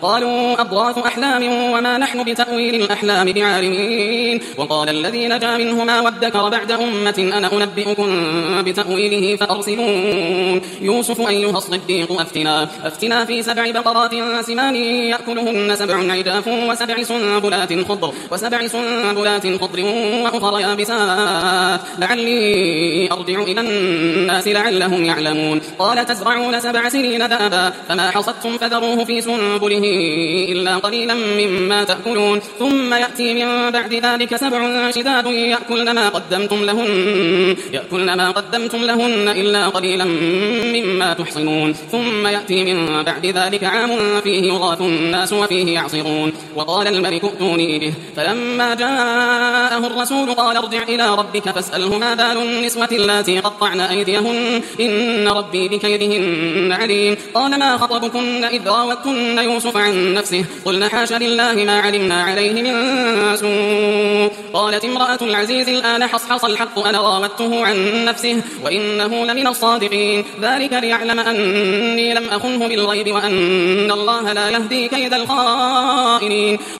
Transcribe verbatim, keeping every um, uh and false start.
قالوا أضغاث أحلام وما نحن بتأويل الأحلام بعالمين. وقال الذي نجا منهما وادكر بعد أمة أنا أنبئكم بتأويله فأرسلون. يوسف أيها الصديق أفتنا, أفتنا في سبع بقرات سمان يأكلهن سبع عجاف وسبع سنبلات خضر وسبع سنبلات خضر وأخر يابسات لعلي أرجع إلى الناس لعلهم يعلمون. قال تزرعون سبع سنين دابا فما حصدتم فذروه في سنبله إلا قليلا مما تأكلون ثم يأتي من بعد ذلك سبع شداد يأكلن ما قدمتم لهن يأكلن ما قدمتم لهن إلا قليلا مما تحصنون ثم يأتي من بعد ذلك عام فيه يغاث الناس وفيه يعصرون. وقال الملك ائتوني به فلما جاءه الرسول قال ارجع إلى ربك فاسأله ما بال النسوة اللاتي قطعن أيديهن إن ربي بكيدهن عليم. قال ما خطبكن إذ راوتن يوسف عن نفسه قلنا حاش لله ما علمنا عليه من سوء. قالت امرأة العزيز الآن حصحص الحق أنا راودته عن نفسه وإنه لمن الصادقين ذلك ليعلم أني لم أخنه بالغيب وأن الله لا يهدي كيد الخائنين.